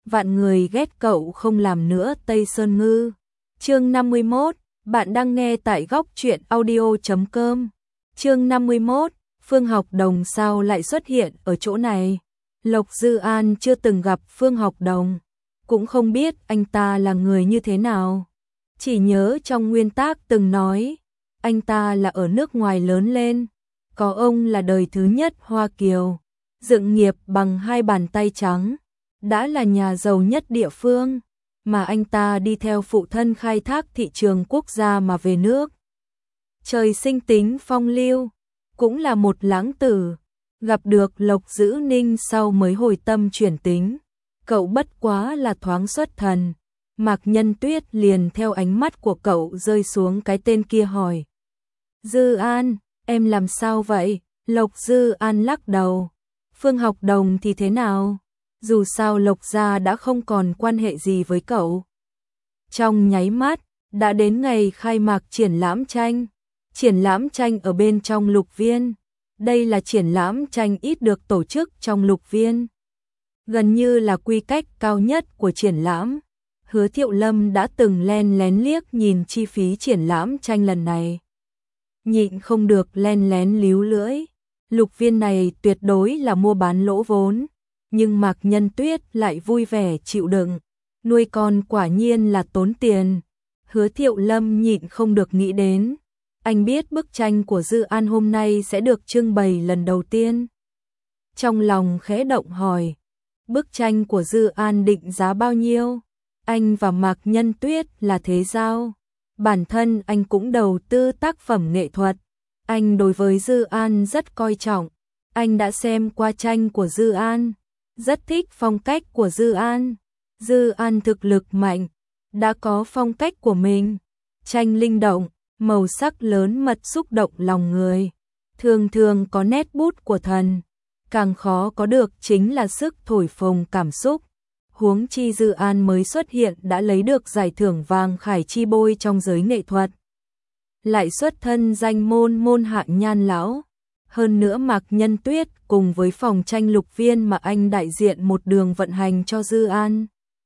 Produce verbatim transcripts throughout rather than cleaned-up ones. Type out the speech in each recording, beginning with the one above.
vạn người ghét cậu không làm nữa Tây Sơn Ngư. Chương năm mươi mốt, bạn đang nghe tại góc truyện audio chấm com. Chương năm mươi mốt, Phương Học Đồng sao lại xuất hiện ở chỗ này? Lộc Dư An chưa từng gặp Phương Học Đồng, cũng không biết anh ta là người như thế nào. Chỉ nhớ trong nguyên tác từng nói, anh ta là ở nước ngoài lớn lên, có ông là đời thứ nhất Hoa Kiều, dựng nghiệp bằng hai bàn tay trắng, đã là nhà giàu nhất địa phương, mà anh ta đi theo phụ thân khai thác thị trường quốc gia mà về nước. Trời sinh tính phong lưu, cũng là một lãng tử, gặp được Lộc Dữ Ninh sau mới hồi tâm chuyển tính, cậu bất quá là thoáng xuất thần. Mạc Nhân Tuyết liền theo ánh mắt của cậu rơi xuống cái tên kia hỏi. Dư An, em làm sao vậy? Lộc Dư An lắc đầu. Phương Học Đồng thì thế nào? Dù sao Lộc gia đã không còn quan hệ gì với cậu. Trong nháy mắt, đã đến ngày khai mạc triển lãm tranh. Triển lãm tranh ở bên trong Lục Viên. Đây là triển lãm tranh ít được tổ chức trong Lục Viên. Gần như là quy cách cao nhất của triển lãm. Hứa Thiệu Lâm đã từng len lén liếc nhìn chi phí triển lãm tranh lần này. Nhịn không được len lén líu lưỡi. Lục Viên này tuyệt đối là mua bán lỗ vốn. Nhưng Mạc Nhân Tuyết lại vui vẻ chịu đựng. Nuôi con quả nhiên là tốn tiền. Hứa Thiệu Lâm nhịn không được nghĩ đến. Anh biết bức tranh của Dư An hôm nay sẽ được trưng bày lần đầu tiên. Trong lòng khẽ động hỏi. Bức tranh của Dư An định giá bao nhiêu? Anh và Mạc Nhân Tuyết là thế giao. Bản thân anh cũng đầu tư tác phẩm nghệ thuật. Anh đối với Dư An rất coi trọng. Anh đã xem qua tranh của Dư An. Rất thích phong cách của Dư An. Dư An thực lực mạnh. Đã có phong cách của mình. Tranh linh động, màu sắc lớn mật xúc động lòng người. Thường thường có nét bút của thần. Càng khó có được chính là sức thổi phồng cảm xúc. Huống chi Dư An mới xuất hiện đã lấy được giải thưởng vàng Khải Chi Bôi trong giới nghệ thuật. Lại xuất thân danh môn môn hạng nhan lão. Hơn nữa Mạc Nhân Tuyết cùng với phòng tranh Lục Viên mà anh đại diện một đường vận hành cho Dư An.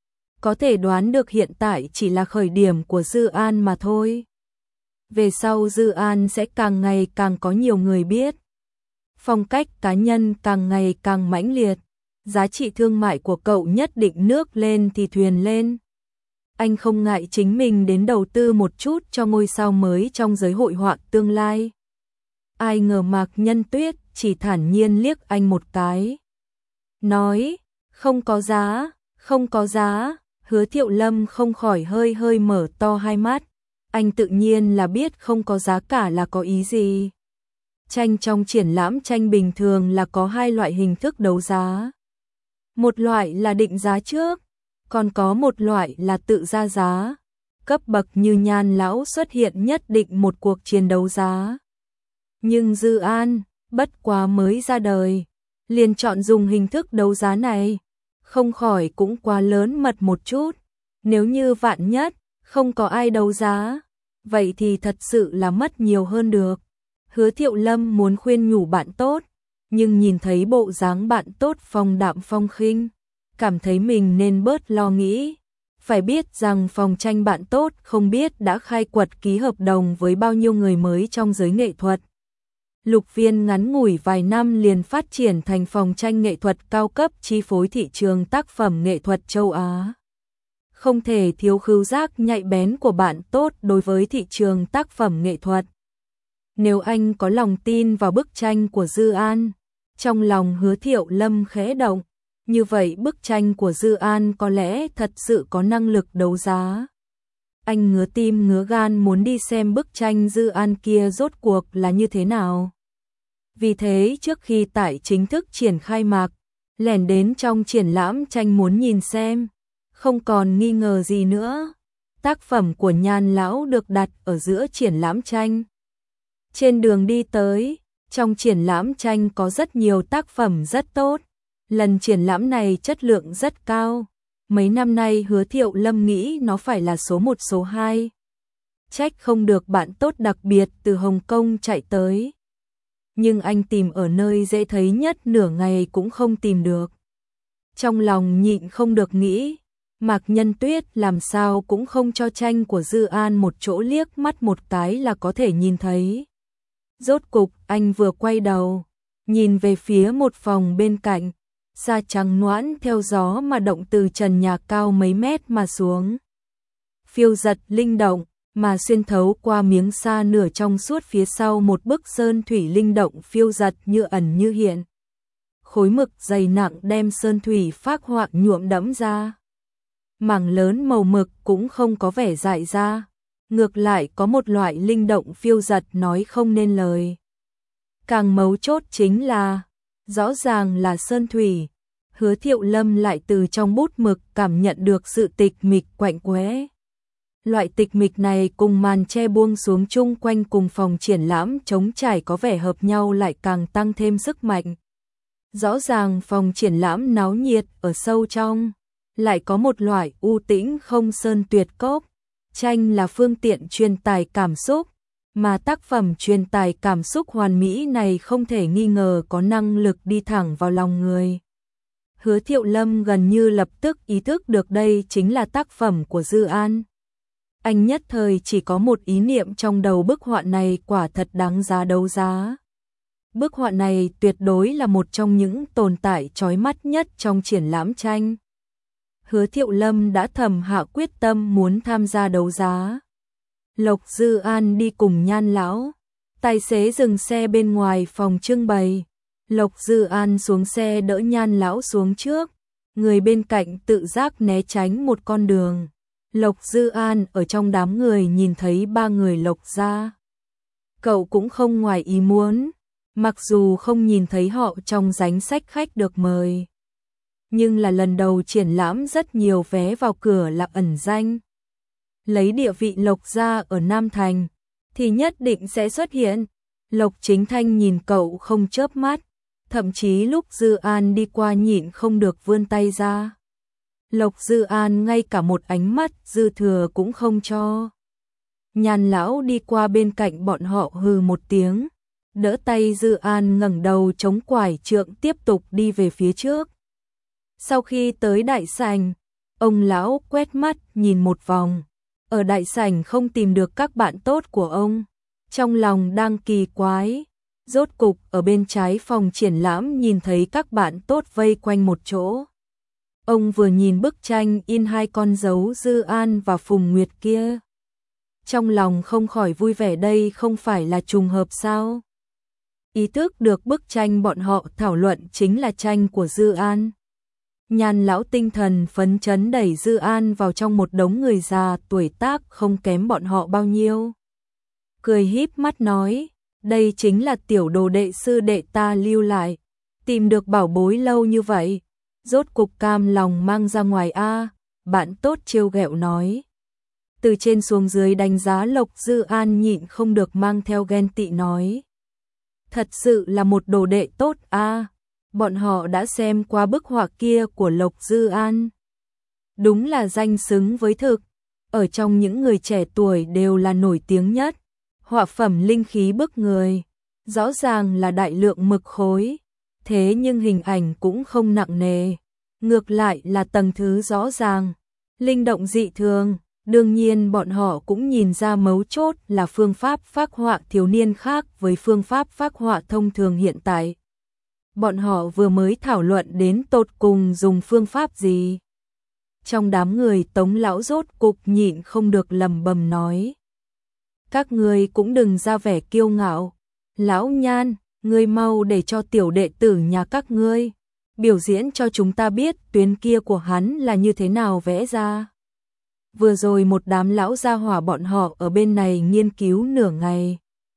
Có thể đoán được hiện tại chỉ là khởi điểm của Dư An mà thôi. Về sau Dư An sẽ càng ngày càng có nhiều người biết. Phong cách cá nhân càng ngày càng mãnh liệt. Giá trị thương mại của cậu nhất định nước lên thì thuyền lên. Anh không ngại chính mình đến đầu tư một chút cho ngôi sao mới trong giới hội họa tương lai. Ai ngờ Mạc Nhân Tuyết chỉ thản nhiên liếc anh một cái. Nói, không có giá, không có giá. Hứa Thiệu Lâm không khỏi hơi hơi mở to hai mắt. Anh tự nhiên là biết không có giá cả là có ý gì. Tranh trong triển lãm tranh bình thường là có hai loại hình thức đấu giá. Một loại là định giá trước, còn có một loại là tự ra giá. Cấp bậc như Nhan lão xuất hiện nhất định một cuộc chiến đấu giá. Nhưng Dư An, bất quá mới ra đời, liền chọn dùng hình thức đấu giá này, không khỏi cũng quá lớn mật một chút. Nếu như vạn nhất, không có ai đấu giá, vậy thì thật sự là mất nhiều hơn được. Hứa Thiệu Lâm muốn khuyên nhủ bạn tốt, nhưng nhìn thấy bộ dáng bạn tốt phong đạm phong khinh, cảm thấy mình nên bớt lo nghĩ. Phải biết rằng phòng tranh bạn tốt không biết đã khai quật ký hợp đồng với bao nhiêu người mới trong giới nghệ thuật. Lục Viên ngắn ngủi vài năm liền phát triển thành phòng tranh nghệ thuật cao cấp chi phối thị trường tác phẩm nghệ thuật châu Á. Không thể thiếu khứu giác nhạy bén của bạn tốt đối với thị trường tác phẩm nghệ thuật. Nếu anh có lòng tin vào bức tranh của Dư An, trong lòng Hứa Thiệu Lâm khẽ động, như vậy bức tranh của Dư An có lẽ thật sự có năng lực đấu giá. Anh ngứa tim ngứa gan muốn đi xem bức tranh Dư An kia rốt cuộc là như thế nào. Vì thế trước khi tại chính thức triển khai mạc, lẻn đến trong triển lãm tranh muốn nhìn xem, không còn nghi ngờ gì nữa. Tác phẩm của Nhan lão được đặt ở giữa triển lãm tranh. Trên đường đi tới, trong triển lãm tranh có rất nhiều tác phẩm rất tốt. Lần triển lãm này chất lượng rất cao. Mấy năm nay Hứa Thiệu Lâm nghĩ nó phải là số một số hai. Trách không được bạn tốt đặc biệt từ Hồng Kông chạy tới. Nhưng anh tìm ở nơi dễ thấy nhất nửa ngày cũng không tìm được. Trong lòng nhịn không được nghĩ, Mạc Nhân Tuyết làm sao cũng không cho tranh của Dư An một chỗ liếc mắt một cái là có thể nhìn thấy. Rốt cục anh vừa quay đầu, nhìn về phía một phòng bên cạnh, sa trắng noãn theo gió mà động từ trần nhà cao mấy mét mà xuống. Phiêu giật linh động, mà xuyên thấu qua miếng sa nửa trong suốt phía sau một bức sơn thủy linh động phiêu giật như ẩn như hiện. Khối mực dày nặng đem sơn thủy phác họa nhuộm đẫm ra. Mảng lớn màu mực cũng không có vẻ dại ra, ngược lại có một loại linh động phiêu giật nói không nên lời. Càng mấu chốt chính là, rõ ràng là sơn thủy, Hứa Thiệu Lâm lại từ trong bút mực cảm nhận được sự tịch mịch quạnh quẽ. Loại tịch mịch này cùng màn che buông xuống chung quanh cùng phòng triển lãm trống trải có vẻ hợp nhau lại càng tăng thêm sức mạnh. Rõ ràng phòng triển lãm náo nhiệt ở sâu trong, lại có một loại u tĩnh không sơn tuyệt cốc. Tranh là phương tiện truyền tải cảm xúc, mà tác phẩm truyền tải cảm xúc hoàn mỹ này không thể nghi ngờ có năng lực đi thẳng vào lòng người. Hứa Thiệu Lâm gần như lập tức ý thức được đây chính là tác phẩm của Dư An. Anh nhất thời chỉ có một ý niệm trong đầu, bức họa này quả thật đáng giá đấu giá. Bức họa này tuyệt đối là một trong những tồn tại chói mắt nhất trong triển lãm tranh. Hứa Thiệu Lâm đã thầm hạ quyết tâm muốn tham gia đấu giá. Lộc Dư An đi cùng Nhan lão, tài xế dừng xe bên ngoài phòng trưng bày. Lộc Dư An xuống xe đỡ Nhan lão xuống trước, người bên cạnh tự giác né tránh một con đường. Lộc Dư An ở trong đám người nhìn thấy ba người Lộc gia. Cậu cũng không ngoài ý muốn, mặc dù không nhìn thấy họ trong danh sách khách được mời. Nhưng là lần đầu triển lãm rất nhiều vé vào cửa là ẩn danh. Lấy địa vị Lộc gia ở Nam Thành, thì nhất định sẽ xuất hiện. Lộc Chính Thanh nhìn cậu không chớp mắt, thậm chí lúc Dư An đi qua nhịn không được vươn tay ra. Lộc Dư An ngay cả một ánh mắt dư thừa cũng không cho. Nhan lão đi qua bên cạnh bọn họ hừ một tiếng, đỡ tay Dư An ngẩng đầu chống quải trượng tiếp tục đi về phía trước. Sau khi tới đại sảnh, ông lão quét mắt nhìn một vòng, ở đại sảnh không tìm được các bạn tốt của ông, trong lòng đang kỳ quái. Rốt cục ở bên trái phòng triển lãm nhìn thấy các bạn tốt vây quanh một chỗ. Ông vừa nhìn bức tranh in hai con dấu Dư An và Phùng Nguyệt kia, trong lòng không khỏi vui vẻ, đây không phải là trùng hợp sao? Ý thức được bức tranh bọn họ thảo luận chính là tranh của Dư An. Nhan lão tinh thần phấn chấn đẩy Dư An vào trong một đống người già tuổi tác không kém bọn họ bao nhiêu. Cười híp mắt nói, đây chính là tiểu đồ đệ sư đệ ta lưu lại, tìm được bảo bối lâu như vậy, rốt cục cam lòng mang ra ngoài a. Bạn tốt trêu ghẹo nói. Từ trên xuống dưới đánh giá Lộc Dư An nhịn không được mang theo ghen tị nói. Thật sự là một đồ đệ tốt a. Bọn họ đã xem qua bức họa kia của Lộc Dư An. Đúng là danh xứng với thực, ở trong những người trẻ tuổi đều là nổi tiếng nhất. Họa phẩm linh khí bức người, rõ ràng là đại lượng mực khối, thế nhưng hình ảnh cũng không nặng nề, ngược lại là tầng thứ rõ ràng, linh động dị thường. Đương nhiên bọn họ cũng nhìn ra mấu chốt là phương pháp phác họa thiếu niên khác với phương pháp phác họa thông thường hiện tại. Bọn họ vừa mới thảo luận đến tột cùng dùng phương pháp gì. Trong đám người Tống lão rốt cục nhịn không được lầm bầm nói. Các ngươi cũng đừng ra vẻ kiêu ngạo. Lão Nhan, ngươi mau để cho tiểu đệ tử nhà các ngươi biểu diễn cho chúng ta biết tuyến kia của hắn là như thế nào vẽ ra. Vừa rồi một đám lão gia hỏa bọn họ ở bên này nghiên cứu nửa ngày.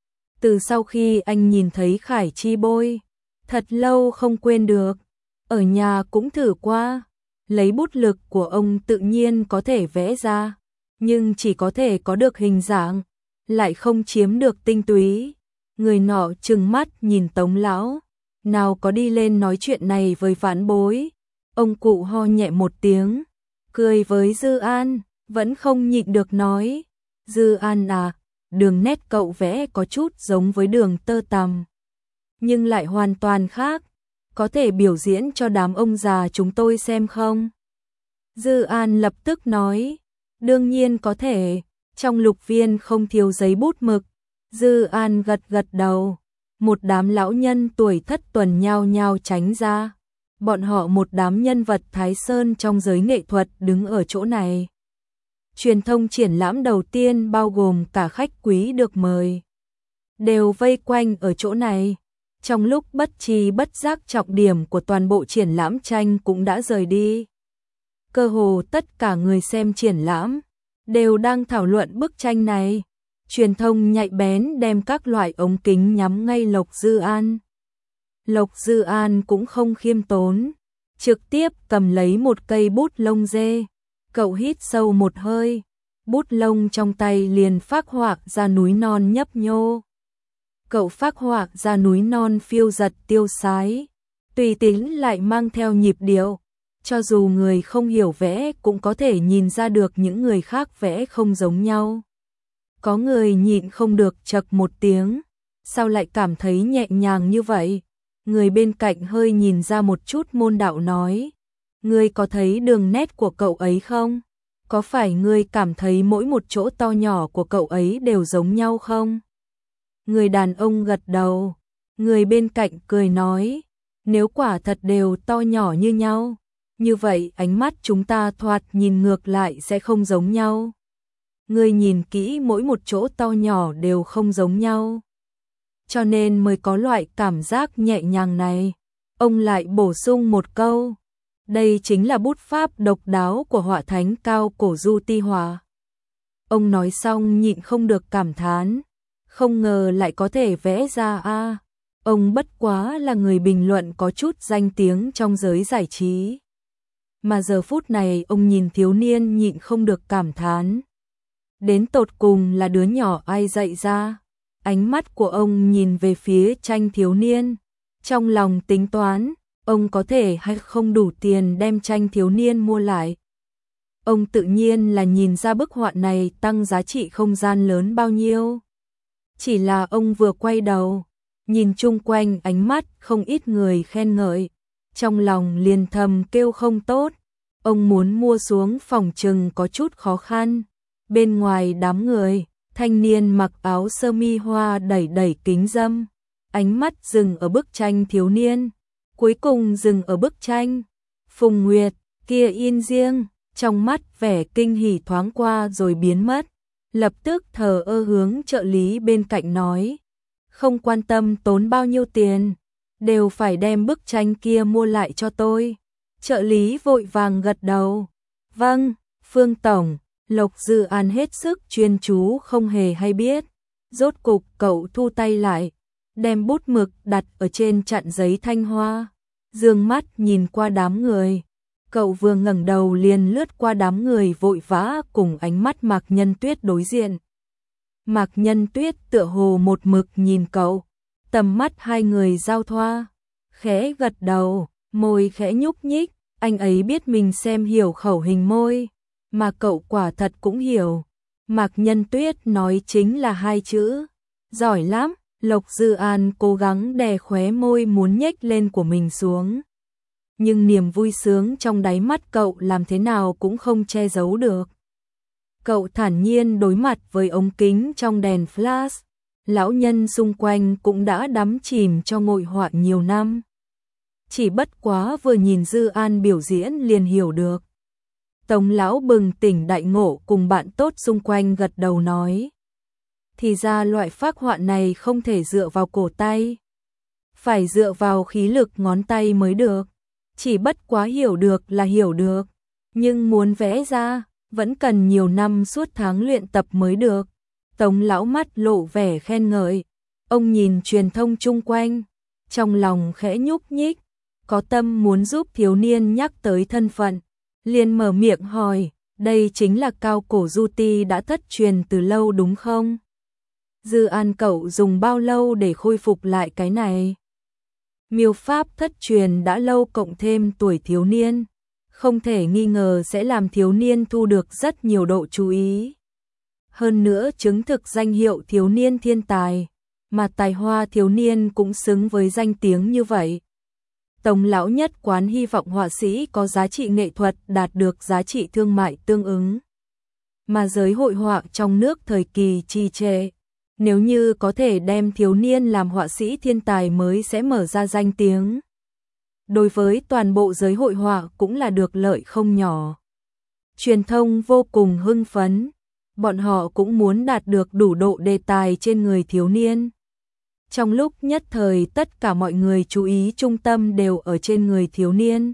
Từ sau khi anh nhìn thấy Khải Chi bôi, thật lâu không quên được, ở nhà cũng thử qua, lấy bút lực của ông tự nhiên có thể vẽ ra, nhưng chỉ có thể có được hình dạng, lại không chiếm được tinh túy. Người nọ trừng mắt nhìn Tống lão, nào có đi lên nói chuyện này với vãn bối. Ông cụ ho nhẹ một tiếng, cười với Dư An, vẫn không nhịn được nói, Dư An à, đường nét cậu vẽ có chút giống với đường tơ tằm, nhưng lại hoàn toàn khác. có thể biểu diễn cho đám ông già chúng tôi xem không? Dư An lập tức nói, đương nhiên có thể, trong lục viên không thiếu giấy bút mực. Dư An gật gật đầu, một đám lão nhân tuổi thất tuần nhao nhao tránh ra. Bọn họ một đám nhân vật Thái Sơn trong giới nghệ thuật đứng ở chỗ này. Truyền thông triển lãm đầu tiên bao gồm cả khách quý được mời, đều vây quanh ở chỗ này. Trong lúc bất tri bất giác trọng điểm của toàn bộ triển lãm tranh cũng đã rời đi. Cơ hồ tất cả người xem triển lãm đều đang thảo luận bức tranh này. Truyền thông nhạy bén đem các loại ống kính nhắm ngay Lộc Dư An. Lộc Dư An cũng không khiêm tốn, trực tiếp cầm lấy một cây bút lông dê. Cậu hít sâu một hơi, bút lông trong tay liền phác họa ra núi non nhấp nhô. Cậu phác họa ra núi non phiêu giật tiêu sái, tùy tính lại mang theo nhịp điệu. Cho dù người không hiểu vẽ cũng có thể nhìn ra được những người khác vẽ không giống nhau. Có người nhịn không được chậc một tiếng, sao lại cảm thấy nhẹ nhàng như vậy? Người bên cạnh hơi nhìn ra một chút môn đạo nói, ngươi có thấy đường nét của cậu ấy không? Có phải ngươi cảm thấy mỗi một chỗ to nhỏ của cậu ấy đều giống nhau không? Người đàn ông gật đầu, người bên cạnh cười nói, nếu quả thật đều to nhỏ như nhau, như vậy ánh mắt chúng ta thoạt nhìn ngược lại sẽ không giống nhau. Ngươi nhìn kỹ mỗi một chỗ to nhỏ đều không giống nhau, cho nên mới có loại cảm giác nhẹ nhàng này. Ông lại bổ sung một câu, đây chính là bút pháp độc đáo của họa thánh cao cổ Du Ti Hòa. Ông nói xong nhịn không được cảm thán, không ngờ lại có thể vẽ ra a. Ông bất quá là người bình luận có chút danh tiếng trong giới giải trí, mà giờ phút này ông nhìn thiếu niên nhịn không được cảm thán, đến tột cùng là đứa nhỏ ai dạy ra. Ánh mắt của ông nhìn về phía tranh thiếu niên, trong lòng tính toán, ông có thể hay không đủ tiền đem tranh thiếu niên mua lại. Ông tự nhiên là nhìn ra bức họa này tăng giá trị không gian lớn bao nhiêu. Chỉ là ông vừa quay đầu, nhìn chung quanh ánh mắt không ít người khen ngợi, trong lòng liền thầm kêu không tốt. Ông muốn mua xuống phòng chừng có chút khó khăn. Bên ngoài đám người, thanh niên mặc áo sơ mi hoa đẩy đẩy kính dâm, ánh mắt dừng ở bức tranh thiếu niên, cuối cùng dừng ở bức tranh Phùng Nguyệt, kia in riêng, trong mắt vẻ kinh hỉ thoáng qua rồi biến mất, lập tức thờ ơ hướng trợ lý bên cạnh nói, không quan tâm tốn bao nhiêu tiền, đều phải đem bức tranh kia mua lại cho tôi. Trợ lý vội vàng gật đầu, vâng, Phương Tổng. Lộc Dư An hết sức chuyên chú không hề hay biết. Rốt cục cậu thu tay lại, đem bút mực đặt ở trên chặn giấy thanh hoa, dương mắt nhìn qua đám người. Cậu vừa ngẩng đầu liền lướt qua đám người vội vã cùng ánh mắt Mạc Nhân Tuyết đối diện. Mạc Nhân Tuyết tựa hồ một mực nhìn cậu, tầm mắt hai người giao thoa, khẽ gật đầu, môi khẽ nhúc nhích, anh ấy biết mình xem hiểu khẩu hình môi. Mà cậu quả thật cũng hiểu. Mạc Nhân Tuyết nói chính là hai chữ, giỏi lắm. Lộc Dư An cố gắng đè khóe môi muốn nhếch lên của mình xuống, nhưng niềm vui sướng trong đáy mắt cậu làm thế nào cũng không che giấu được. Cậu thản nhiên đối mặt với ống kính trong đèn flash, lão nhân xung quanh cũng đã đắm chìm cho ngội họa nhiều năm. Chỉ bất quá vừa nhìn Dư An biểu diễn liền hiểu được. Tống lão bừng tỉnh đại ngộ cùng bạn tốt xung quanh gật đầu nói, thì ra loại phác họa này không thể dựa vào cổ tay, phải dựa vào khí lực ngón tay mới được. Chỉ bất quá hiểu được là hiểu được, nhưng muốn vẽ ra vẫn cần nhiều năm suốt tháng luyện tập mới được. Tống lão mắt lộ vẻ khen ngợi, ông nhìn truyền thông chung quanh, trong lòng khẽ nhúc nhích, có tâm muốn giúp thiếu niên nhắc tới thân phận, liền mở miệng hỏi, đây chính là cao cổ Du Ti đã thất truyền từ lâu đúng không? Dư An, cậu dùng bao lâu để khôi phục lại cái này? Miêu pháp thất truyền đã lâu cộng thêm tuổi thiếu niên, không thể nghi ngờ sẽ làm thiếu niên thu được rất nhiều độ chú ý. Hơn nữa chứng thực danh hiệu thiếu niên thiên tài, mà tài hoa thiếu niên cũng xứng với danh tiếng như vậy. Tống lão nhất quán hy vọng họa sĩ có giá trị nghệ thuật đạt được giá trị thương mại tương ứng. Mà giới hội họa trong nước thời kỳ trì trệ, nếu như có thể đem thiếu niên làm họa sĩ thiên tài mới sẽ mở ra danh tiếng. Đối với toàn bộ giới hội họa cũng là được lợi không nhỏ. Truyền thông vô cùng hưng phấn, bọn họ cũng muốn đạt được đủ độ đề tài trên người thiếu niên. Trong lúc nhất thời tất cả mọi người chú ý trung tâm đều ở trên người thiếu niên.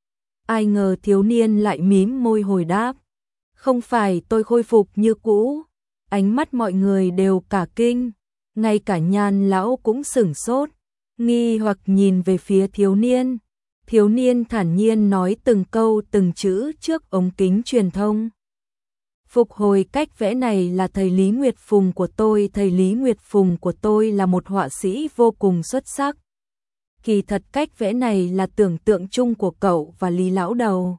Ai ngờ thiếu niên lại mím môi hồi đáp. Không phải tôi khôi phục như cũ. Ánh mắt mọi người đều cả kinh. Ngay cả Nhan lão cũng sửng sốt. Nghi hoặc nhìn về phía thiếu niên. Thiếu niên thản nhiên nói từng câu từng chữ trước ống kính truyền thông. Phục hồi cách vẽ này là thầy Lý Nguyệt Phùng của tôi. Thầy Lý Nguyệt Phùng của tôi là một họa sĩ vô cùng xuất sắc. Kỳ thật cách vẽ này là tưởng tượng chung của cậu và Lý lão đầu.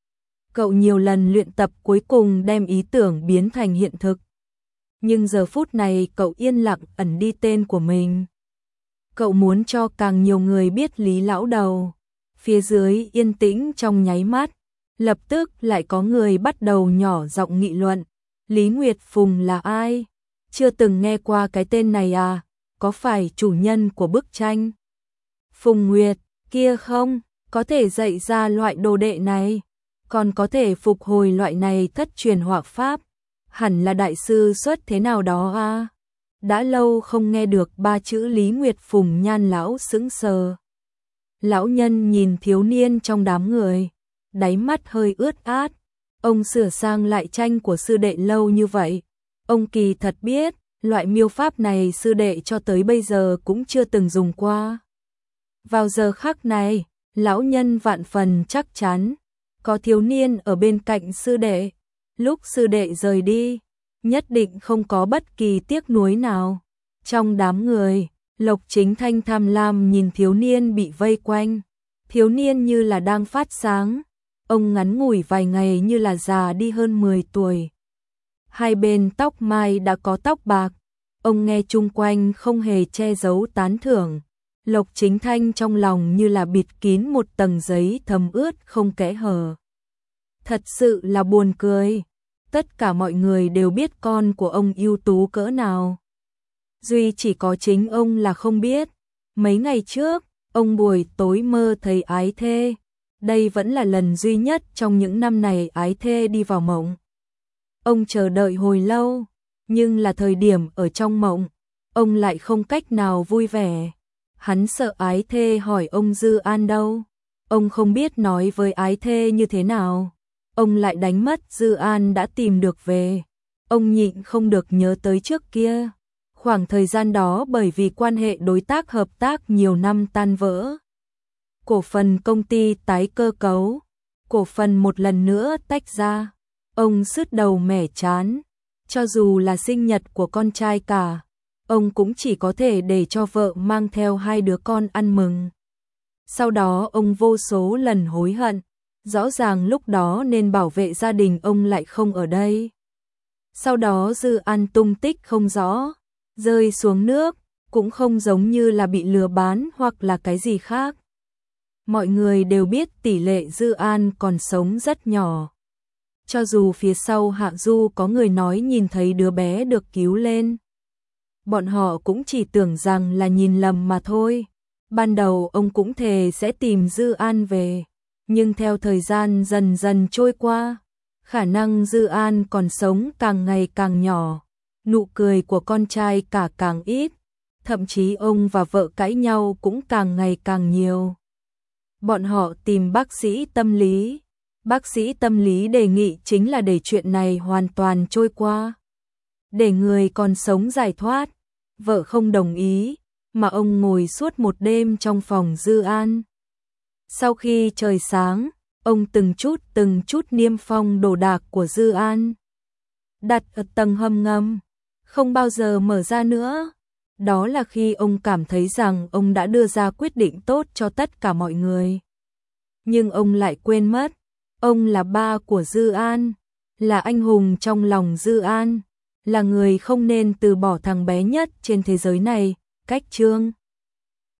Cậu nhiều lần luyện tập cuối cùng đem ý tưởng biến thành hiện thực. Nhưng giờ phút này cậu yên lặng ẩn đi tên của mình. Cậu muốn cho càng nhiều người biết Lý lão đầu. Phía dưới yên tĩnh trong nháy mắt. Lập tức lại có người bắt đầu nhỏ giọng nghị luận. Lý Nguyệt Phùng là ai? Chưa từng nghe qua cái tên này à? Có phải chủ nhân của bức tranh Phùng Nguyệt kia không? Có thể dạy ra loại đồ đệ này, còn có thể phục hồi loại này thất truyền họa pháp, hẳn là đại sư xuất thế nào đó à? Đã lâu không nghe được ba chữ Lý Nguyệt Phùng. Nhan lão sững sờ. Lão nhân nhìn thiếu niên trong đám người, đáy mắt hơi ướt át. Ông sửa sang lại tranh của sư đệ lâu như vậy, ông kỳ thật biết, loại miêu pháp này sư đệ cho tới bây giờ cũng chưa từng dùng qua. Vào giờ khắc này, lão nhân vạn phần chắc chắn, có thiếu niên ở bên cạnh sư đệ, lúc sư đệ rời đi, nhất định không có bất kỳ tiếc nuối nào. Trong đám người, Lộc Chính Thanh tham lam nhìn thiếu niên bị vây quanh, thiếu niên như là đang phát sáng, ông ngắn ngủi vài ngày như là già đi hơn mười tuổi. Hai bên tóc mai đã có tóc bạc, ông nghe chung quanh không hề che giấu tán thưởng. Lộc Chính Thanh trong lòng như là bịt kín một tầng giấy thấm ướt không kẽ hở. Thật sự là buồn cười. Tất cả mọi người đều biết con của ông ưu tú cỡ nào. Duy chỉ có chính ông là không biết. Mấy ngày trước, ông buổi tối mơ thấy ái thê. Đây vẫn là lần duy nhất trong những năm này ái thê đi vào mộng. Ông chờ đợi hồi lâu, nhưng là thời điểm ở trong mộng, ông lại không cách nào vui vẻ. Hắn sợ ái thê hỏi ông Dư An đâu. Ông không biết nói với ái thê như thế nào. Ông lại đánh mất Dư An đã tìm được về. Ông nhịn không được nhớ tới trước kia. Khoảng thời gian đó bởi vì quan hệ đối tác hợp tác nhiều năm tan vỡ. Cổ phần công ty tái cơ cấu. Cổ phần một lần nữa tách ra. Ông sứt đầu mẻ chán. Cho dù là sinh nhật của con trai cả, ông cũng chỉ có thể để cho vợ mang theo hai đứa con ăn mừng. Sau đó ông vô số lần hối hận. Rõ ràng lúc đó nên bảo vệ gia đình ông lại không ở đây. Sau đó Dư An tung tích không rõ, rơi xuống nước, cũng không giống như là bị lừa bán hoặc là cái gì khác. Mọi người đều biết tỷ lệ Dư An còn sống rất nhỏ. Cho dù phía sau Hạ Du có người nói nhìn thấy đứa bé được cứu lên, bọn họ cũng chỉ tưởng rằng là nhìn lầm mà thôi. Ban đầu ông cũng thề sẽ tìm Dư An về, nhưng theo thời gian dần dần trôi qua, khả năng Dư An còn sống càng ngày càng nhỏ, nụ cười của con trai cả càng ít, thậm chí ông và vợ cãi nhau cũng càng ngày càng nhiều. Bọn họ tìm bác sĩ tâm lý. Bác sĩ tâm lý đề nghị chính là để chuyện này hoàn toàn trôi qua, để người còn sống giải thoát. Vợ không đồng ý, mà ông ngồi suốt một đêm trong phòng Dư An. Sau khi trời sáng, ông từng chút từng chút niêm phong đồ đạc của Dư An, đặt ở tầng hầm ngầm, không bao giờ mở ra nữa. Đó là khi ông cảm thấy rằng ông đã đưa ra quyết định tốt cho tất cả mọi người. Nhưng ông lại quên mất, ông là ba của Dư An, là anh hùng trong lòng Dư An, là người không nên từ bỏ thằng bé nhất trên thế giới này. Cách chương